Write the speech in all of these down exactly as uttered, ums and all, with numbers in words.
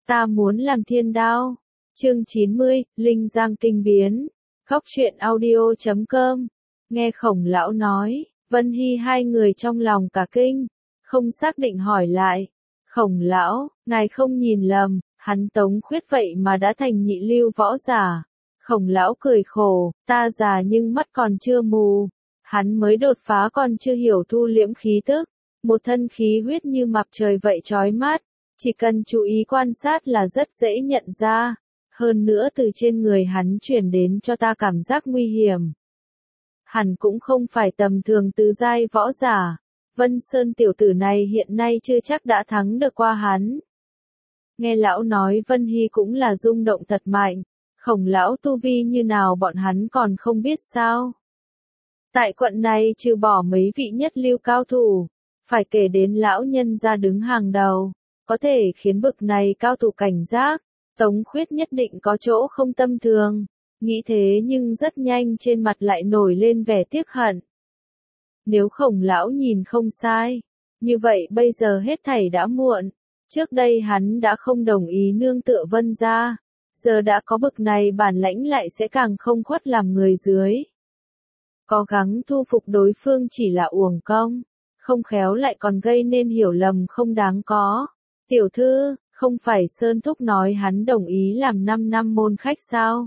Ta muốn làm thiên đao. Chương chín mươi, Linh Giang kinh biến. Khóc chuyện audio chấm com. Nghe Khổng lão nói, Vân Hy hai người trong lòng cả kinh, không xác định hỏi lại. Khổng lão, ngài không nhìn lầm, hắn Tống Khuyết vậy mà đã thành nhị lưu võ giả. Khổng lão cười khổ, ta già nhưng mắt còn chưa mù. Hắn mới đột phá còn chưa hiểu thu liễm khí tức. Một thân khí huyết như mặt trời vậy chói mắt. Chỉ cần chú ý quan sát là rất dễ nhận ra. Hơn nữa từ trên người hắn truyền đến cho ta cảm giác nguy hiểm. Hẳn cũng không phải tầm thường tứ giai võ giả. Vân Sơn tiểu tử này hiện nay chưa chắc đã thắng được qua hắn. Nghe lão nói Vân Hy cũng là rung động thật mạnh. Khổng lão tu vi như nào bọn hắn còn không biết sao. Tại quận này trừ bỏ mấy vị nhất lưu cao thủ, phải kể đến lão nhân ra đứng hàng đầu, có thể khiến bực này cao thủ cảnh giác. Tống Khuyết nhất định có chỗ không tâm thường. Nghĩ thế nhưng rất nhanh trên mặt lại nổi lên vẻ tiếc hận. Nếu Khổng lão nhìn không sai, như vậy bây giờ hết thảy đã muộn. Trước đây hắn đã không đồng ý nương tựa Vân gia, giờ đã có bực này bản lãnh lại sẽ càng không khuất làm người dưới. Cố gắng thu phục đối phương chỉ là uổng công, không khéo lại còn gây nên hiểu lầm không đáng có. Tiểu thư, không phải Sơn Thúc nói hắn đồng ý làm năm năm môn khách sao?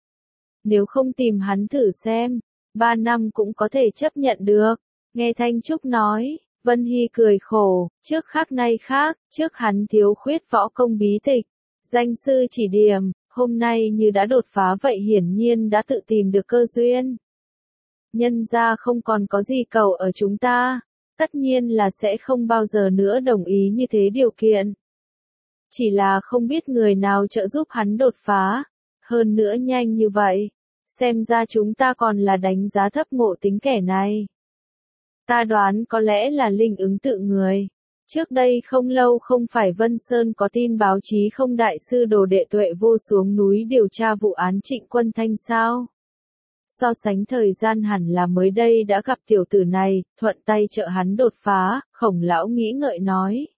Nếu không tìm hắn thử xem, ba năm cũng có thể chấp nhận được. Nghe Thanh Trúc nói, Vân Hy cười khổ, trước khác nay khác, trước hắn thiếu khuyết võ công bí tịch, danh sư chỉ điểm, hôm nay như đã đột phá vậy hiển nhiên đã tự tìm được cơ duyên. Nhân ra không còn có gì cầu ở chúng ta, tất nhiên là sẽ không bao giờ nữa đồng ý như thế điều kiện. Chỉ là không biết người nào trợ giúp hắn đột phá, hơn nữa nhanh như vậy, xem ra chúng ta còn là đánh giá thấp ngộ tính kẻ này. Ta đoán có lẽ là linh ứng tự người. Trước đây không lâu không phải Vân Sơn có tin báo chí không đại sư đồ đệ Tuệ Vô xuống núi điều tra vụ án Trịnh Quân Thanh sao? So sánh thời gian hẳn là mới đây đã gặp tiểu tử này, thuận tay trợ hắn đột phá, Khổng lão nghĩ ngợi nói.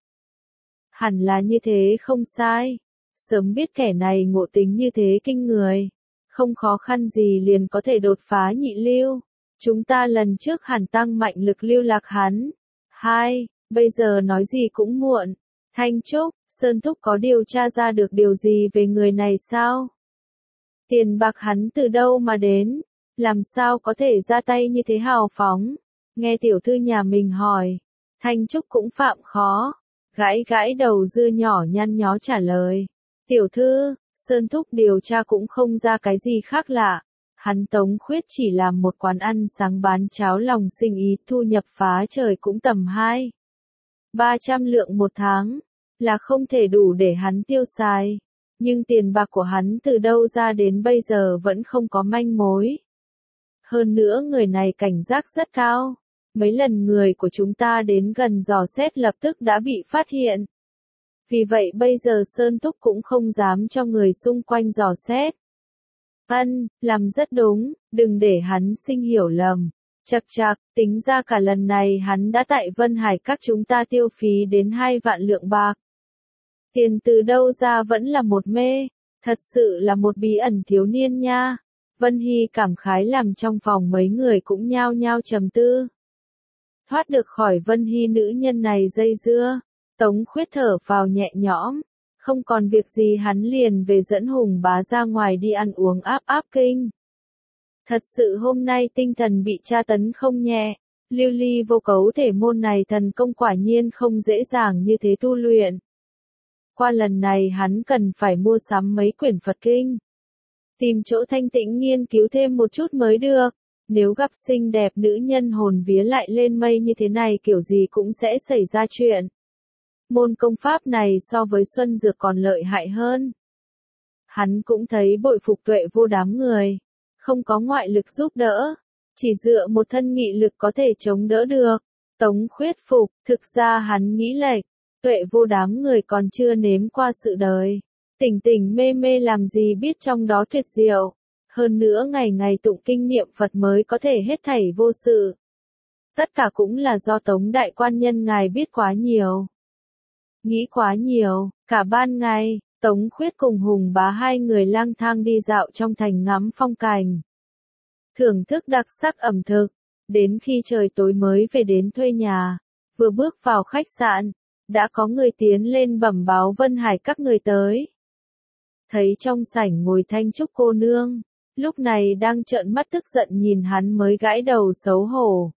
Hẳn là như thế không sai. Sớm biết kẻ này ngộ tính như thế kinh người. Không khó khăn gì liền có thể đột phá nhị lưu. Chúng ta lần trước hẳn tăng mạnh lực lưu lạc hắn. Hai, bây giờ nói gì cũng muộn. Thanh Trúc, Sơn Thúc có điều tra ra được điều gì về người này sao? Tiền bạc hắn từ đâu mà đến? Làm sao có thể ra tay như thế hào phóng? Nghe tiểu thư nhà mình hỏi. Thanh Trúc cũng phạm khó. Gãi gãi đầu dưa nhỏ nhăn nhó trả lời. Tiểu thư, Sơn Thúc điều tra cũng không ra cái gì khác lạ. Hắn Tống Khuyết chỉ làm một quán ăn sáng bán cháo lòng sinh ý, thu nhập phá trời cũng tầm hai. ba trăm lượng một tháng, là không thể đủ để hắn tiêu xài. Nhưng tiền bạc của hắn từ đâu ra đến bây giờ vẫn không có manh mối. Hơn nữa người này cảnh giác rất cao. Mấy lần người của chúng ta đến gần dò xét lập tức đã bị phát hiện. Vì vậy bây giờ Sơn Thúc cũng không dám cho người xung quanh dò xét. Ân, làm rất đúng, đừng để hắn sinh hiểu lầm. Chậc chậc, tính ra cả lần này hắn đã tại Vân Hải các chúng ta tiêu phí đến hai vạn lượng bạc. Tiền từ đâu ra vẫn là một mê, thật sự là một bí ẩn thiếu niên nha. Vân Hy cảm khái làm trong phòng mấy người cũng nhao nhao trầm tư. Thoát được khỏi Vân Hy nữ nhân này dây dưa, Tống Khuyết thở vào nhẹ nhõm, không còn việc gì hắn liền về dẫn Hùng bá ra ngoài đi ăn uống áp áp kinh. Thật sự hôm nay tinh thần bị tra tấn không nhẹ, lưu ly vô cấu thể môn này thần công quả nhiên không dễ dàng như thế tu luyện. Qua lần này hắn cần phải mua sắm mấy quyển Phật kinh. Tìm chỗ thanh tĩnh nghiên cứu thêm một chút mới được. Nếu gặp xinh đẹp nữ nhân hồn vía lại lên mây như thế này kiểu gì cũng sẽ xảy ra chuyện. Môn công pháp này so với Xuân Dược còn lợi hại hơn. Hắn cũng thấy bội phục Tuệ Vô đám người. Không có ngoại lực giúp đỡ. Chỉ dựa một thân nghị lực có thể chống đỡ được. Tống Khuyết phục, thực ra hắn nghĩ lệch. Tuệ Vô đám người còn chưa nếm qua sự đời. Tỉnh tỉnh mê mê làm gì biết trong đó tuyệt diệu. Hơn nữa ngày ngày tụng kinh niệm Phật mới có thể hết thảy vô sự. Tất cả cũng là do Tống đại quan nhân ngài biết quá nhiều. Nghĩ quá nhiều, cả ban ngày, Tống Khuyết cùng Hùng Bá hai người lang thang đi dạo trong thành ngắm phong cảnh. Thưởng thức đặc sắc ẩm thực, đến khi trời tối mới về đến thuê nhà, vừa bước vào khách sạn, đã có người tiến lên bẩm báo Vân Hải các người tới. Thấy trong sảnh ngồi Thanh Trúc cô nương, lúc này đang trợn mắt tức giận nhìn hắn mới gãi đầu xấu hổ.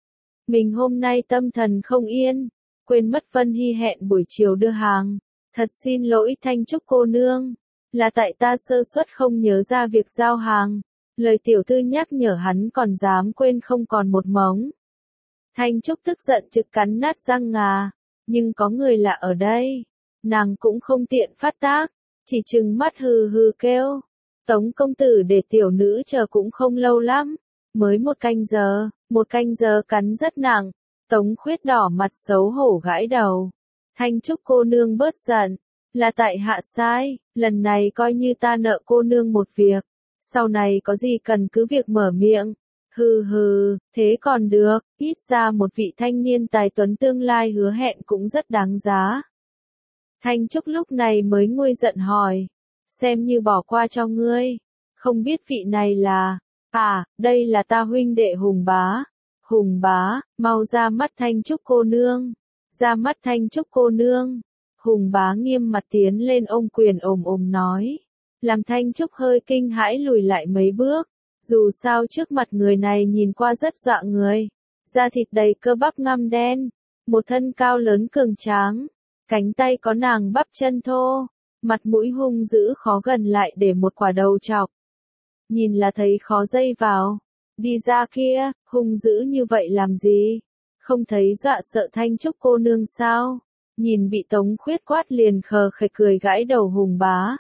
Mình hôm nay tâm thần không yên, quên mất Vân Hy hẹn buổi chiều đưa hàng, thật xin lỗi Thanh Trúc cô nương, là tại ta sơ suất không nhớ ra việc giao hàng. Lời tiểu thư nhắc nhở hắn còn dám quên không còn một mống. Thanh Trúc tức giận trực cắn nát răng ngà, nhưng có người lạ ở đây, nàng cũng không tiện phát tác, chỉ trừng mắt hừ hừ kêu. Tống công tử để tiểu nữ chờ cũng không lâu lắm, mới một canh giờ, một canh giờ cắn rất nặng. Tống Khuyết đỏ mặt xấu hổ gãi đầu. Thanh Trúc cô nương bớt giận, là tại hạ sai, lần này coi như ta nợ cô nương một việc. Sau này có gì cần cứ việc mở miệng. Hừ hừ, thế còn được, ít ra một vị thanh niên tài tuấn tương lai hứa hẹn cũng rất đáng giá. Thanh Trúc lúc này mới nguôi giận hỏi, xem như bỏ qua cho ngươi, không biết vị này là, à, đây là ta huynh đệ Hùng Bá. Hùng Bá, mau ra mắt Thanh Trúc cô nương, ra mắt Thanh Trúc cô nương. Hùng Bá nghiêm mặt tiến lên ôm quyền ồm ồm nói. Làm Thanh Trúc hơi kinh hãi lùi lại mấy bước, dù sao trước mặt người này nhìn qua rất dọa người, da thịt đầy cơ bắp ngăm đen, một thân cao lớn cường tráng, cánh tay có nàng bắp chân thô, mặt mũi hung dữ khó gần lại để một quả đầu chọc. Nhìn là thấy khó dây vào, đi ra kia, hung dữ như vậy làm gì, không thấy dọa sợ Thanh Trúc cô nương sao, nhìn bị Tống Khuyết quát liền khờ khạch cười gãi đầu Hùng Bá.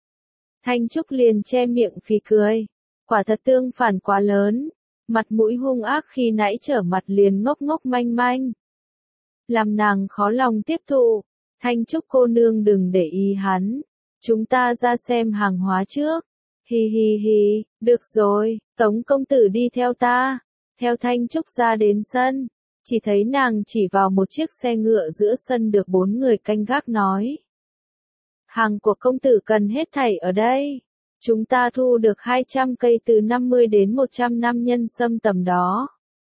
Thanh Trúc liền che miệng phì cười, quả thật tương phản quá lớn, mặt mũi hung ác khi nãy trở mặt liền ngốc ngốc manh manh. Làm nàng khó lòng tiếp thụ, Thanh Trúc cô nương đừng để ý hắn, chúng ta ra xem hàng hóa trước. Hi hi hi, được rồi, Tống công tử đi theo ta, theo Thanh Trúc ra đến sân, chỉ thấy nàng chỉ vào một chiếc xe ngựa giữa sân được bốn người canh gác nói. Hàng của công tử cần hết thảy ở đây. Chúng ta thu được hai trăm cây từ năm mươi đến một trăm năm nhân sâm tầm đó.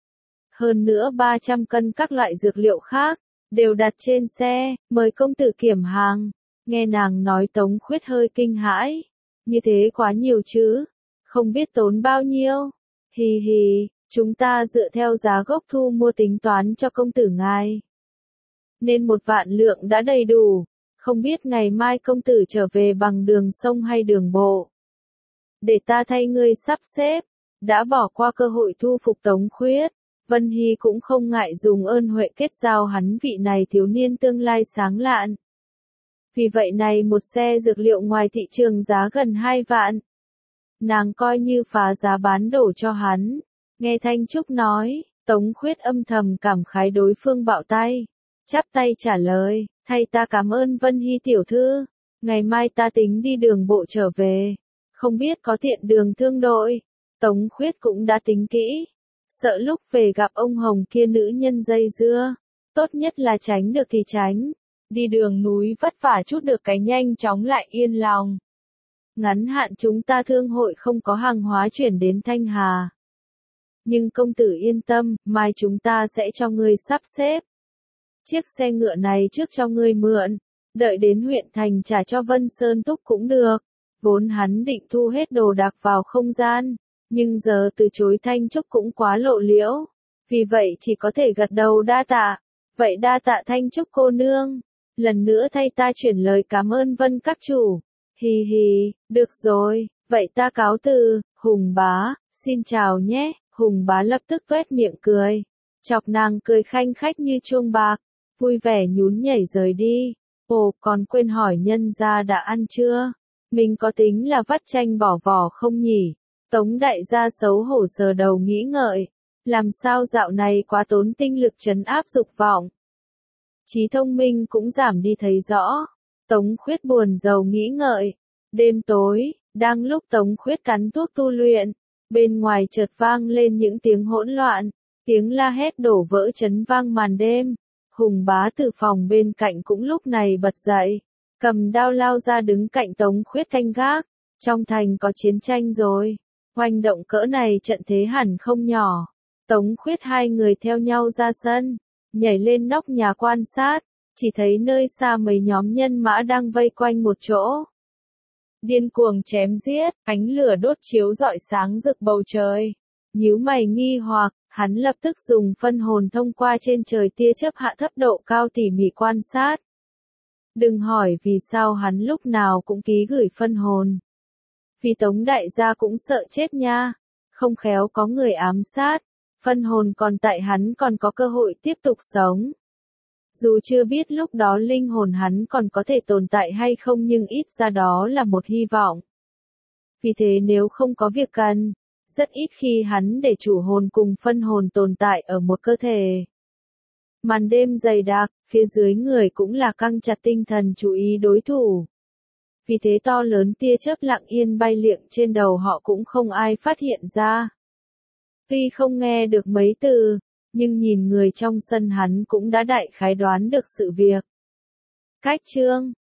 Hơn nữa ba trăm cân các loại dược liệu khác, đều đặt trên xe, mời công tử kiểm hàng. Nghe nàng nói Tống Khuyết hơi kinh hãi. Như thế quá nhiều chứ, không biết tốn bao nhiêu. Hì hì, chúng ta dựa theo giá gốc thu mua tính toán cho công tử ngài. Nên một vạn lượng đã đầy đủ. Không biết ngày mai công tử trở về bằng đường sông hay đường bộ. Để ta thay ngươi sắp xếp, đã bỏ qua cơ hội thu phục Tống Khuyết, Vân Hy cũng không ngại dùng ơn huệ kết giao hắn vị này thiếu niên tương lai sáng lạn. Vì vậy này một xe dược liệu ngoài thị trường giá gần hai vạn. Nàng coi như phá giá bán đổ cho hắn. Nghe Thanh Trúc nói, Tống Khuyết âm thầm cảm khái đối phương bạo tay. Chắp tay trả lời, thay ta cảm ơn Vân Hy tiểu thư. Ngày mai ta tính đi đường bộ trở về. Không biết có tiện đường thương đội. Tống Khuyết cũng đã tính kỹ. Sợ lúc về gặp ông Hồng kia nữ nhân dây dưa. Tốt nhất là tránh được thì tránh. Đi đường núi vất vả chút được cái nhanh chóng lại yên lòng. Ngắn hạn chúng ta thương hội không có hàng hóa chuyển đến Thanh Hà. Nhưng công tử yên tâm, mai chúng ta sẽ cho ngươi sắp xếp. Chiếc xe ngựa này trước cho ngươi mượn, đợi đến huyện thành trả cho Vân Sơn Túc cũng được. Vốn hắn định thu hết đồ đạc vào không gian, nhưng giờ từ chối Thanh Trúc cũng quá lộ liễu. Vì vậy chỉ có thể gật đầu đa tạ. Vậy đa tạ Thanh Trúc cô nương. Lần nữa thay ta chuyển lời cảm ơn Vân các chủ. Hì hì, được rồi, vậy ta cáo từ, Hùng Bá, xin chào nhé. Hùng Bá lập tức tuét miệng cười. Chọc nàng cười khanh khách như chuông bạc, vui vẻ nhún nhảy rời đi. Ồ, còn quên hỏi nhân gia đã ăn chưa? Mình có tính là vắt chanh bỏ vỏ không nhỉ? Tống đại gia xấu hổ sờ đầu nghĩ ngợi. Làm sao dạo này quá tốn tinh lực trấn áp dục vọng. Trí thông minh cũng giảm đi thấy rõ. Tống Khuyết buồn rầu nghĩ ngợi. Đêm tối, đang lúc Tống Khuyết cắn thuốc tu luyện, bên ngoài chợt vang lên những tiếng hỗn loạn, tiếng la hét đổ vỡ chấn vang màn đêm. Hùng Bá từ phòng bên cạnh cũng lúc này bật dậy. cầm đao lao ra đứng cạnh Tống Khuyết canh gác. Trong thành có chiến tranh rồi. Hoành động cỡ này trận thế hẳn không nhỏ. Tống Khuyết hai người theo nhau ra sân, nhảy lên nóc nhà quan sát, chỉ thấy nơi xa mấy nhóm nhân mã đang vây quanh một chỗ. Điên cuồng chém giết, ánh lửa đốt chiếu rọi sáng rực bầu trời. Nhíu mày nghi hoặc, hắn lập tức dùng phân hồn thông qua trên trời tia chớp hạ thấp độ cao tỉ mỉ quan sát. Đừng hỏi vì sao hắn lúc nào cũng ký gửi phân hồn. Vì Tống đại gia cũng sợ chết nha, không khéo có người ám sát, phân hồn còn tại hắn còn có cơ hội tiếp tục sống. Dù chưa biết lúc đó linh hồn hắn còn có thể tồn tại hay không nhưng ít ra đó là một hy vọng. Vì thế nếu không có việc cần, rất ít khi hắn để chủ hồn cùng phân hồn tồn tại ở một cơ thể. Màn đêm dày đặc, phía dưới người cũng là căng chặt tinh thần chú ý đối thủ. Vì thế to lớn tia chớp lặng yên bay liệng trên đầu họ cũng không ai phát hiện ra. Tuy không nghe được mấy từ, nhưng nhìn người trong sân hắn cũng đã đại khái đoán được sự việc. Cách chương